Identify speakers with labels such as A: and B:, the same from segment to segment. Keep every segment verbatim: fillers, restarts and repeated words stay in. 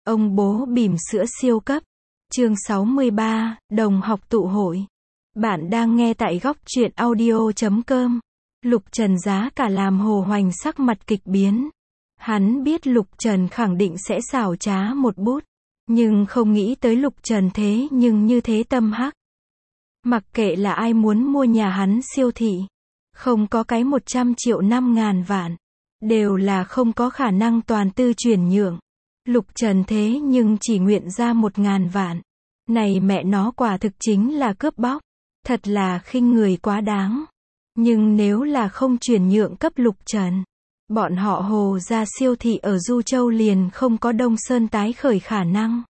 A: Ông bố bỉm sữa siêu cấp. Chương sáu mươi ba, đồng học tụ hội. Bạn đang nghe tại góc truyện audio chấm com. Lục Trần giá cả làm Hồ Hoành sắc mặt kịch biến. Hắn biết Lục Trần khẳng định sẽ xảo trá một bút. Nhưng không nghĩ tới Lục Trần thế nhưng như thế tâm hắc. Mặc kệ là ai muốn mua nhà hắn siêu thị. Không có cái một trăm triệu năm ngàn vạn. Đều là không có khả năng toàn tư chuyển nhượng. Lục Trần thế nhưng chỉ nguyện ra một ngàn vạn. Này mẹ nó quả thực chính là cướp bóc. Thật là khinh người quá đáng. Nhưng nếu là không chuyển nhượng cấp Lục Trần, bọn họ Hồ ra siêu thị ở Du Châu liền không có Đông Sơn tái khởi khả năng.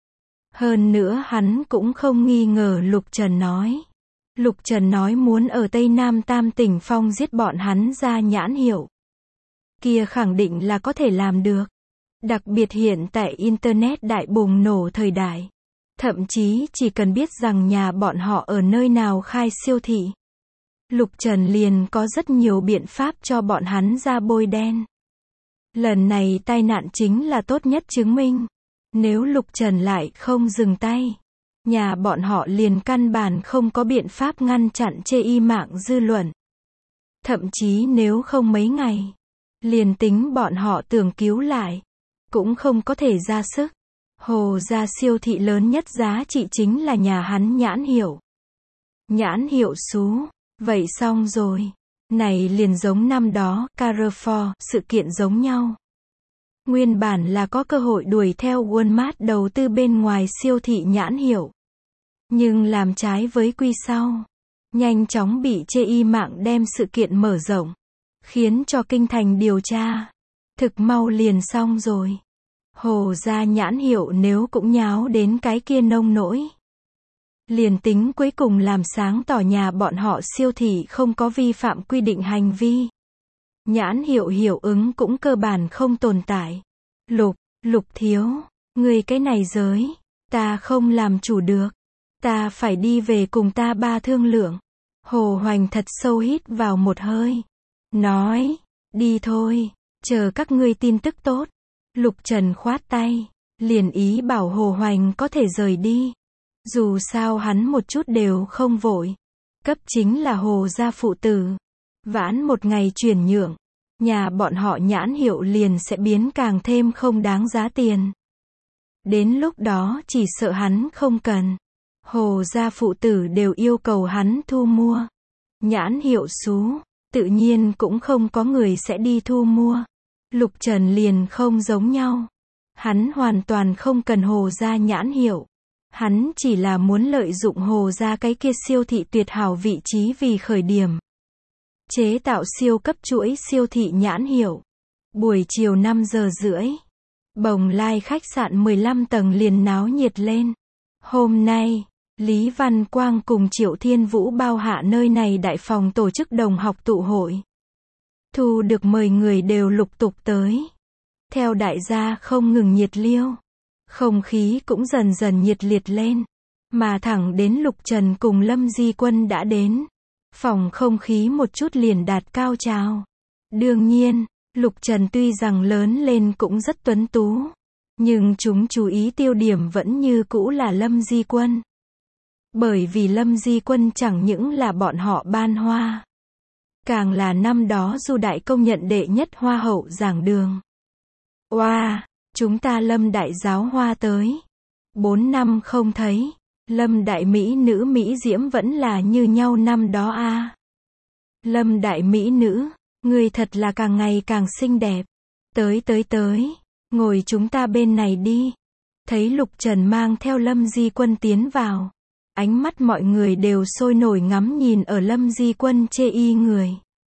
A: Hơn nữa hắn cũng không nghi ngờ Lục Trần nói. Lục Trần nói muốn ở Tây Nam Tam Tỉnh Phong giết bọn hắn ra nhãn hiệu. Kia khẳng định là có thể làm được. Đặc biệt hiện tại Internet đại bùng nổ thời đại. Thậm chí chỉ cần biết rằng nhà bọn họ ở nơi nào khai siêu thị. Lục Trần liền có rất nhiều biện pháp cho bọn hắn ra bôi đen. Lần này tai nạn chính là tốt nhất chứng minh. Nếu Lục Trần lại không dừng tay, nhà bọn họ liền căn bản không có biện pháp ngăn chặn chê y mạng dư luận. Thậm chí nếu không mấy ngày, liền tính bọn họ tưởng cứu lại, cũng không có thể ra sức. Hồ ra siêu thị lớn nhất giá trị chính là nhà hắn nhãn hiệu. Nhãn hiệu xú. Vậy xong rồi. Này liền giống năm đó, Carrefour, sự kiện giống nhau. Nguyên bản là có cơ hội đuổi theo Walmart đầu tư bên ngoài siêu thị nhãn hiệu. Nhưng làm trái với quy sau. Nhanh chóng bị chê y mạng đem sự kiện mở rộng. Khiến cho kinh thành điều tra. Thực mau liền xong rồi. Hồ ra nhãn hiệu nếu cũng nháo đến cái kia nông nỗi. Liền tính cuối cùng làm sáng tỏ nhà bọn họ siêu thị không có vi phạm quy định hành vi. Nhãn hiệu hiệu ứng cũng cơ bản không tồn tại. Lục, Lục thiếu, người cái này giới, ta không làm chủ được. Ta phải đi về cùng ta ba thương lượng. Hồ Hoành thật sâu hít vào một hơi. Nói, đi thôi, chờ các ngươi tin tức tốt. Lục Trần khoát tay, liền ý bảo Hồ Hoành có thể rời đi. Dù sao hắn một chút đều không vội. Cấp chính là Hồ gia phụ tử. Vãn một ngày chuyển nhượng. Nhà bọn họ nhãn hiệu liền sẽ biến càng thêm không đáng giá tiền. Đến lúc đó chỉ sợ hắn không cần. Hồ gia phụ tử đều yêu cầu hắn thu mua. Nhãn hiệu xú, tự nhiên cũng không có người sẽ đi thu mua. Lục Trần liền không giống nhau. Hắn hoàn toàn không cần Hồ gia nhãn hiệu. Hắn chỉ là muốn lợi dụng Hồ gia cái kia siêu thị tuyệt hảo vị trí vì khởi điểm. Chế tạo siêu cấp chuỗi siêu thị nhãn hiệu. Buổi chiều năm giờ rưỡi. Bồng Lai khách sạn mười lăm tầng liền náo nhiệt lên. Hôm nay, Lý Văn Quang cùng Triệu Thiên Vũ bao hạ nơi này đại phòng tổ chức đồng học tụ hội. Thu được mời người đều lục tục tới. Theo đại gia không ngừng nhiệt liêu. Không khí cũng dần dần nhiệt liệt lên. Mà thẳng đến Lục Trần cùng Lâm Di Quân đã đến. Phòng không khí một chút liền đạt cao trào. Đương nhiên, Lục Trần tuy rằng lớn lên cũng rất tuấn tú. Nhưng chúng chú ý tiêu điểm vẫn như cũ là Lâm Di Quân. Bởi vì Lâm Di Quân chẳng những là bọn họ ban hoa. Càng là năm đó Du Đại công nhận đệ nhất hoa hậu giảng đường. Oa, wow, chúng ta Lâm Đại giáo hoa tới. Bốn năm không thấy. Lâm Đại Mỹ nữ Mỹ Diễm vẫn là như nhau năm đó a. À. Lâm Đại Mỹ nữ, người thật là càng ngày càng xinh đẹp. Tới tới tới, ngồi chúng ta bên này đi. Thấy Lục Trần mang theo Lâm Di Quân tiến vào. Ánh mắt mọi người đều sôi nổi ngắm nhìn ở Lâm Di Quân chê y người.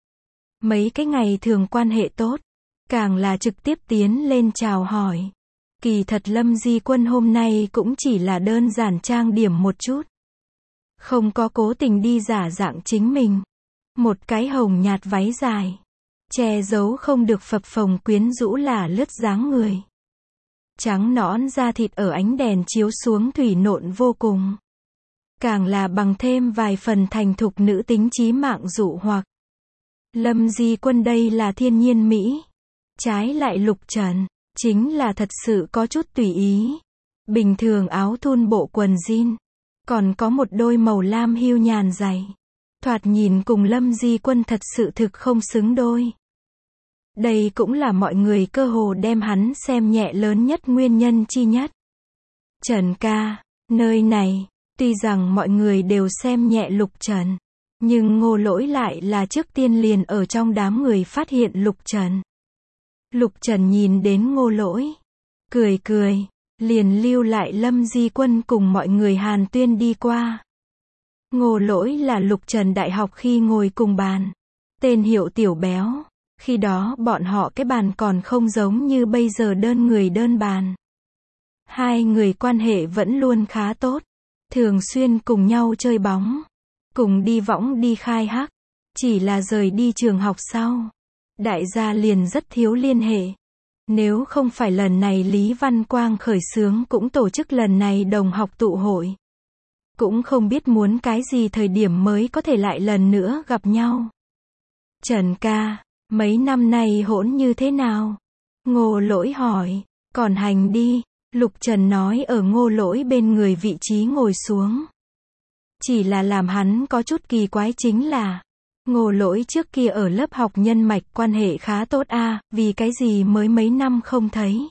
A: Mấy cái ngày thường quan hệ tốt. Càng là trực tiếp tiến lên chào hỏi. Kỳ thật Lâm Di Quân hôm nay cũng chỉ là đơn giản trang điểm một chút. Không có cố tình đi giả dạng chính mình. Một cái hồng nhạt váy dài. Che giấu không được phập phồng quyến rũ là lướt dáng người. Trắng nõn da thịt ở ánh đèn chiếu xuống thủy nộn vô cùng. Càng là bằng thêm vài phần thành thục nữ tính chí mạng dụ hoặc. Lâm Di Quân đây là thiên nhiên Mỹ. Trái lại Lục Trần, chính là thật sự có chút tùy ý. Bình thường áo thun bộ quần jean, còn có một đôi màu lam hưu nhàn giày. Thoạt nhìn cùng Lâm Di Quân thật sự thực không xứng đôi. Đây cũng là mọi người cơ hồ đem hắn xem nhẹ lớn nhất nguyên nhân chi nhất. Trần ca, nơi này, tuy rằng mọi người đều xem nhẹ Lục Trần, nhưng Ngô Lỗi lại là trước tiên liền ở trong đám người phát hiện Lục Trần. Lục Trần nhìn đến Ngô Lỗi, cười cười, liền lưu lại Lâm Di Quân cùng mọi người hàn tuyên đi qua. Ngô Lỗi là Lục Trần đại học khi ngồi cùng bàn, tên hiệu Tiểu Béo, khi đó bọn họ cái bàn còn không giống như bây giờ đơn người đơn bàn. Hai người quan hệ vẫn luôn khá tốt, thường xuyên cùng nhau chơi bóng, cùng đi võng đi khai hắc, chỉ là rời đi trường học sau, đại gia liền rất thiếu liên hệ. Nếu không phải lần này Lý Văn Quang khởi xướng cũng tổ chức lần này đồng học tụ hội, cũng không biết muốn cái gì thời điểm mới có thể lại lần nữa gặp nhau. Trần ca, mấy năm nay hỗn như thế nào? Ngô Lỗi hỏi. Còn hành đi, Lục Trần nói ở Ngô Lỗi bên người vị trí ngồi xuống. Chỉ là làm hắn có chút kỳ quái chính là, Ngô Lỗi trước kia ở lớp học nhân mạch quan hệ khá tốt a, à, vì cái gì mới mấy năm không thấy.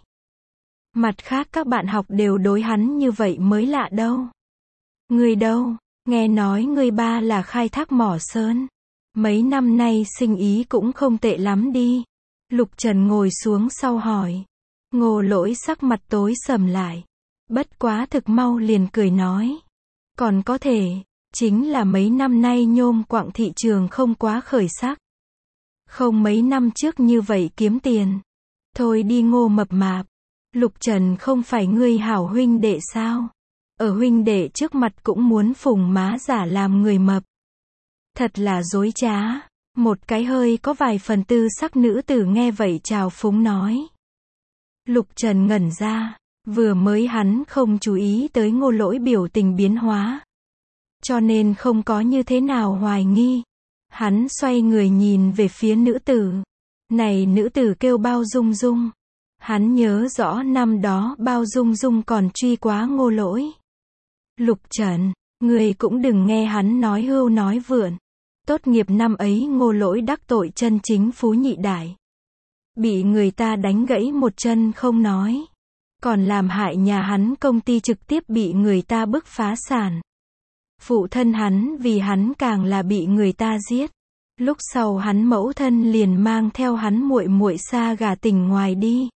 A: Mặt khác các bạn học đều đối hắn như vậy mới lạ đâu. Người đâu, nghe nói người ba là khai thác mỏ sơn. Mấy năm nay sinh ý cũng không tệ lắm đi. Lục Trần ngồi xuống sau hỏi. Ngô Lỗi sắc mặt tối sầm lại. Bất quá thực mau liền cười nói. Còn có thể, chính là mấy năm nay nhôm quặng thị trường không quá khởi sắc. Không mấy năm trước như vậy kiếm tiền. Thôi đi Ngô mập mạp. Lục Trần không phải ngươi hảo huynh đệ sao? Ở huynh đệ trước mặt cũng muốn phùng má giả làm người mập. Thật là dối trá. Một cái hơi có vài phần tư sắc nữ tử nghe vậy trào phúng nói. Lục Trần ngẩn ra. Vừa mới hắn không chú ý tới Ngô Lỗi biểu tình biến hóa, cho nên không có như thế nào hoài nghi. Hắn xoay người nhìn về phía nữ tử. Này nữ tử kêu Bao Dung Dung. Hắn nhớ rõ năm đó Bao Dung Dung còn truy quá Ngô Lỗi. Lục Trần, người cũng đừng nghe hắn nói hưu nói vượn. Tốt nghiệp năm ấy Ngô Lỗi đắc tội chân chính phú nhị đại. Bị người ta đánh gãy một chân không nói. Còn làm hại nhà hắn công ty trực tiếp bị người ta bức phá sản. Phụ thân hắn vì hắn càng là bị người ta giết. Lúc sau hắn mẫu thân liền mang theo hắn muội muội xa gà tỉnh ngoài đi.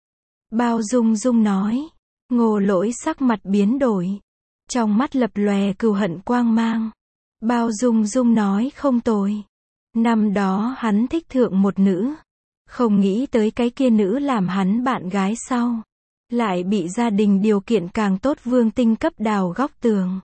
A: Bao Dung Dung nói. Ngô Lỗi sắc mặt biến đổi. Trong mắt lập lòe cừu hận quang mang. Bao Dung Dung nói không tồi. Năm đó hắn thích thượng một nữ. Không nghĩ tới cái kia nữ làm hắn bạn gái sau. Lại bị gia đình điều kiện càng tốt Vương Tinh cấp đào góc tường.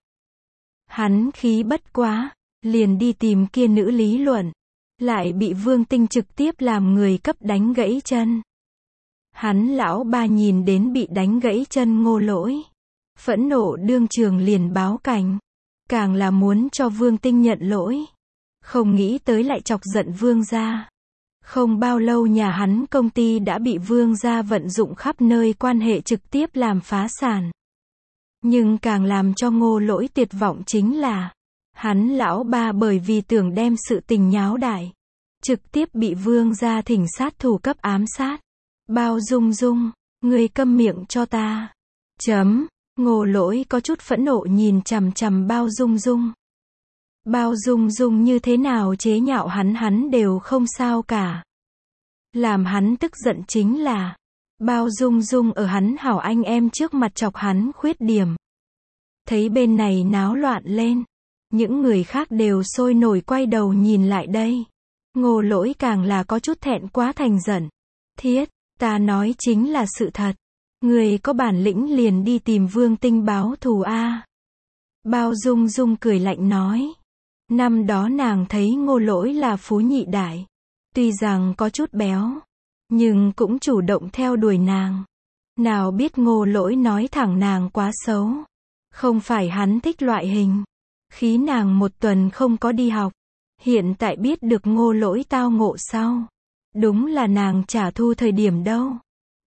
A: Hắn khí bất quá, liền đi tìm kia nữ lý luận. Lại bị Vương Tinh trực tiếp làm người cấp đánh gãy chân. Hắn lão ba nhìn đến bị đánh gãy chân Ngô Lỗi. Phẫn nộ đương trường liền báo cảnh. Càng là muốn cho Vương Tinh nhận lỗi. Không nghĩ tới lại chọc giận Vương gia. Không bao lâu nhà hắn công ty đã bị Vương gia vận dụng khắp nơi quan hệ trực tiếp làm phá sản. Nhưng càng làm cho Ngô Lỗi tuyệt vọng chính là, hắn lão ba bởi vì tưởng đem sự tình nháo đại, trực tiếp bị Vương gia thỉnh sát thủ cấp ám sát. Bao Dung Dung, người câm miệng cho ta. Chấm, Ngô Lỗi có chút phẫn nộ nhìn chằm chằm Bao Dung Dung. Bao Dung Dung như thế nào chế nhạo hắn hắn đều không sao cả. Làm hắn tức giận chính là, Bao Dung Dung ở hắn hảo anh em trước mặt chọc hắn khuyết điểm. Thấy bên này náo loạn lên, những người khác đều sôi nổi quay đầu nhìn lại đây. Ngô Lỗi càng là có chút thẹn quá thành giận. Thiết, ta nói chính là sự thật. Người có bản lĩnh liền đi tìm Vương Tinh báo thù a. Bao Dung Dung cười lạnh nói. Năm đó nàng thấy Ngô Lỗi là phú nhị đại. Tuy rằng có chút béo, nhưng cũng chủ động theo đuổi nàng. Nào biết Ngô Lỗi nói thẳng nàng quá xấu. Không phải hắn thích loại hình. Khí nàng một tuần không có đi học. Hiện tại biết được Ngô Lỗi tao ngộ sau. Đúng là nàng trả thù thời điểm đâu.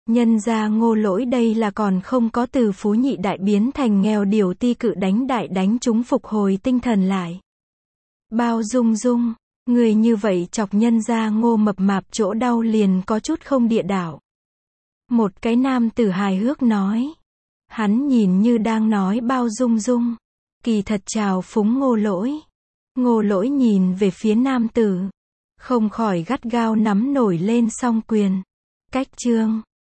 A: Nhân gia Ngô lỗi đây là còn không có từ phú nhị đại biến thành nghèo điều ti cự đánh đại đánh chúng phục hồi tinh thần lại. Bao Dung Dung, người như vậy chọc nhân gia Ngô mập mạp chỗ đau liền có chút không địa đạo. Một cái nam tử hài hước nói. Hắn nhìn như đang nói Bao Dung Dung, kỳ thật chào phúng Ngô lỗi. Ngô lỗi nhìn về phía nam tử, không khỏi gắt gao nắm nổi lên song quyền. Cách chương